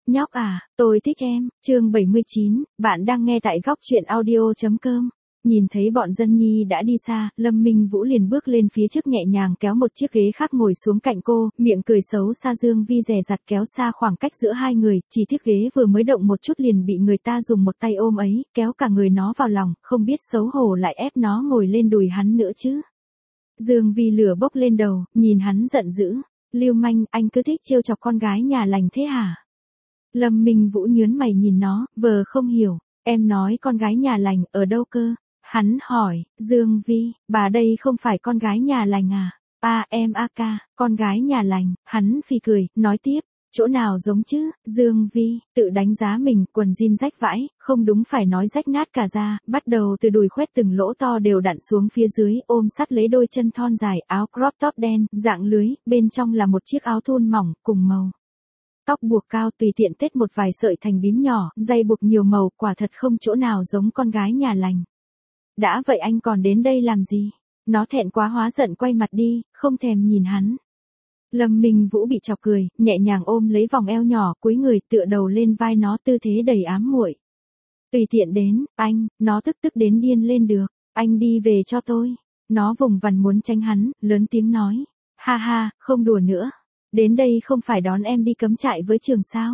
Nhóc à, tôi thích em, chương 79, bạn đang nghe tại góc truyện audio.com. Nhìn thấy bọn dân nhi đã đi xa, Lâm Minh Vũ liền bước lên phía trước nhẹ nhàng kéo một chiếc ghế khác ngồi xuống cạnh cô, miệng cười xấu xa. Dương Vi dè dặt kéo xa khoảng cách giữa hai người, chỉ tiếc ghế vừa mới động một chút liền bị người ta dùng một tay ôm ấy, kéo cả người nó vào lòng, không biết xấu hổ lại ép nó ngồi lên đùi hắn nữa chứ. Dương Vi lửa bốc lên đầu, nhìn hắn giận dữ. Lưu manh, anh cứ thích trêu chọc con gái nhà lành thế hả? Lâm Minh Vũ nhướng mày nhìn nó, vờ không hiểu, em nói con gái nhà lành ở đâu cơ? Hắn hỏi, Dương Vi, bà đây không phải con gái nhà lành à? Em ca, con gái nhà lành, hắn phì cười, nói tiếp, chỗ nào giống chứ? Dương Vi, tự đánh giá mình, quần jean rách vãi, không đúng phải nói rách nát cả da, bắt đầu từ đùi khoét từng lỗ to đều đặn xuống phía dưới, ôm sát lấy đôi chân thon dài, áo crop top đen, dạng lưới, bên trong là một chiếc áo thun mỏng, cùng màu. Tóc buộc cao tùy tiện tết một vài sợi thành bím nhỏ, dây buộc nhiều màu, quả thật không chỗ nào giống con gái nhà lành. Đã vậy anh còn đến đây làm gì? Nó thẹn quá hóa giận quay mặt đi, không thèm nhìn hắn. Lâm Minh Vũ bị chọc cười, nhẹ nhàng ôm lấy vòng eo nhỏ, cúi người tựa đầu lên vai nó, tư thế đầy ám muội. Tùy tiện đến, anh, nó tức đến điên lên được, anh đi về cho tôi. Nó vùng vằng muốn tránh hắn, lớn tiếng nói, ha ha, không đùa nữa. Đến đây không phải đón em đi cắm trại với trường sao?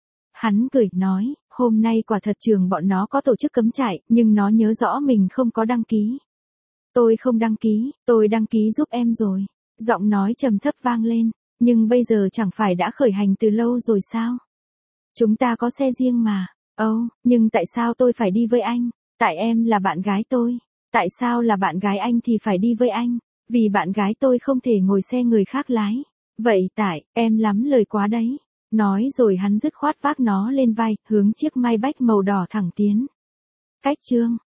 Hắn cười, nói, hôm nay quả thật trường bọn nó có tổ chức cắm trại, nhưng nó nhớ rõ mình không có đăng ký. Tôi không đăng ký, tôi đăng ký giúp em rồi. Giọng nói trầm thấp vang lên, nhưng bây giờ chẳng phải đã khởi hành từ lâu rồi sao? Chúng ta có xe riêng mà. Nhưng tại sao tôi phải đi với anh? Tại em là bạn gái tôi. Tại sao là bạn gái anh thì phải đi với anh? Vì bạn gái tôi không thể ngồi xe người khác lái. Vậy tại, em lắm lời quá đấy. Nói rồi hắn dứt khoát vác nó lên vai, hướng chiếc Maybach màu đỏ thẳng tiến. Cách chương